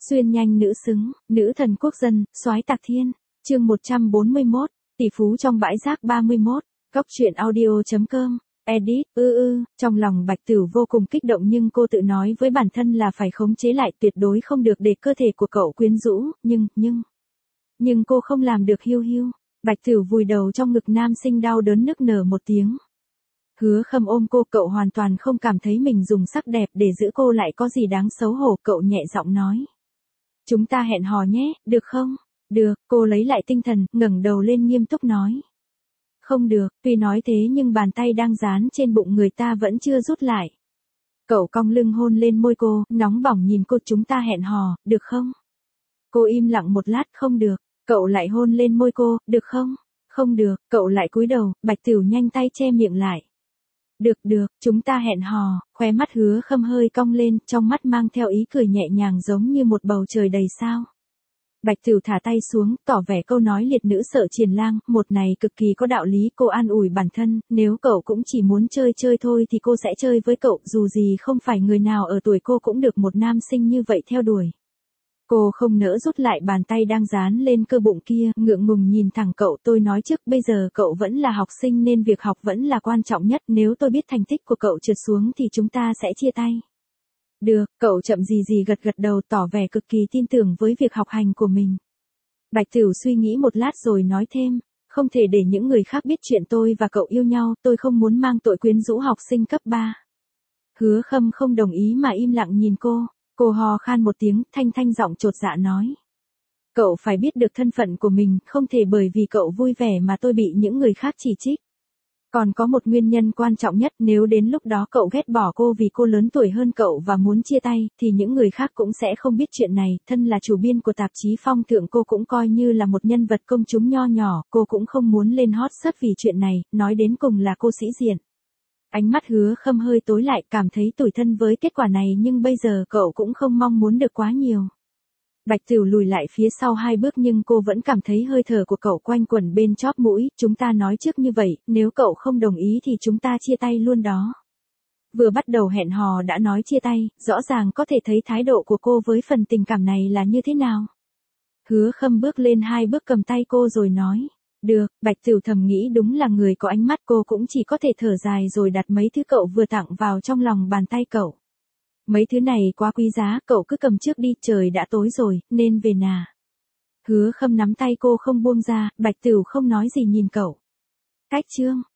Xuyên nhanh nữ xứng, nữ thần quốc dân, soái tạc thiên. Chương 141, tỷ phú trong bãi rác 31, góc truyện audio.com. Edit, trong lòng Bạch Tửu vô cùng kích động nhưng cô tự nói với bản thân là phải khống chế lại, tuyệt đối không được để cơ thể của cậu quyến rũ, nhưng cô không làm được. Hiu hiu. Bạch Tửu vùi đầu trong ngực nam sinh đau đớn nức nở một tiếng. Hứa Khâm ôm cô, cậu hoàn toàn không cảm thấy mình dùng sắc đẹp để giữ cô lại có gì đáng xấu hổ, cậu nhẹ giọng nói. Chúng ta hẹn hò nhé, được không? Được, cô lấy lại tinh thần, ngẩng đầu lên nghiêm túc nói. Không được, tuy nói thế nhưng bàn tay đang dán trên bụng người ta vẫn chưa rút lại. Cậu cong lưng hôn lên môi cô, nóng bỏng nhìn cô, chúng ta hẹn hò, được không? Cô im lặng một lát, không được. Cậu lại hôn lên môi cô, được không? Không được, cậu lại cúi đầu, Bạch Tửu nhanh tay che miệng lại. Được, chúng ta hẹn hò, khóe mắt Hứa Khâm hơi cong lên, trong mắt mang theo ý cười nhẹ nhàng giống như một bầu trời đầy sao. Bạch Tửu thả tay xuống, tỏ vẻ câu nói liệt nữ sợ triền lang, một này cực kỳ có đạo lý. Cô an ủi bản thân, nếu cậu cũng chỉ muốn chơi thôi thì cô sẽ chơi với cậu, dù gì không phải người nào ở tuổi cô cũng được một nam sinh như vậy theo đuổi. Cô không nỡ rút lại bàn tay đang dán lên cơ bụng kia, ngượng ngùng nhìn thẳng cậu. Tôi nói trước, bây giờ cậu vẫn là học sinh nên việc học vẫn là quan trọng nhất, nếu tôi biết thành tích của cậu trượt xuống thì chúng ta sẽ chia tay. Được, cậu chậm gì gật đầu, tỏ vẻ cực kỳ tin tưởng với việc học hành của mình. Bạch Tửu suy nghĩ một lát rồi nói thêm, không thể để những người khác biết chuyện tôi và cậu yêu nhau, tôi không muốn mang tội quyến rũ học sinh cấp 3. Hứa Khâm không đồng ý mà im lặng nhìn cô. Cô hò khan một tiếng, thanh giọng chột dạ nói. Cậu phải biết được thân phận của mình, không thể bởi vì cậu vui vẻ mà tôi bị những người khác chỉ trích. Còn có một nguyên nhân quan trọng nhất, nếu đến lúc đó cậu ghét bỏ cô vì cô lớn tuổi hơn cậu và muốn chia tay, thì những người khác cũng sẽ không biết chuyện này. Thân là chủ biên của tạp chí Phong Thượng, cô cũng coi như là một nhân vật công chúng nho nhỏ, cô cũng không muốn lên hot search vì chuyện này, nói đến cùng là cô sĩ diện. Ánh mắt Hứa Khâm hơi tối lại, cảm thấy tủi thân với kết quả này nhưng bây giờ cậu cũng không mong muốn được quá nhiều. Bạch Tửu lùi lại phía sau 2 bước nhưng cô vẫn cảm thấy hơi thở của cậu quanh quẩn bên chóp mũi. Chúng ta nói trước như vậy, nếu cậu không đồng ý thì chúng ta chia tay luôn đó. Vừa bắt đầu hẹn hò đã nói chia tay, rõ ràng có thể thấy thái độ của cô với phần tình cảm này là như thế nào. Hứa Khâm bước lên 2 bước cầm tay cô rồi nói. Được, Bạch Tửu thầm nghĩ đúng là người có ánh mắt, cô cũng chỉ có thể thở dài rồi đặt mấy thứ cậu vừa tặng vào trong lòng bàn tay cậu. Mấy thứ này quá quý giá, cậu cứ cầm trước đi, trời đã tối rồi, nên về nà. Hứa Khâm nắm tay cô không buông ra, Bạch Tửu không nói gì nhìn cậu. Cách chương.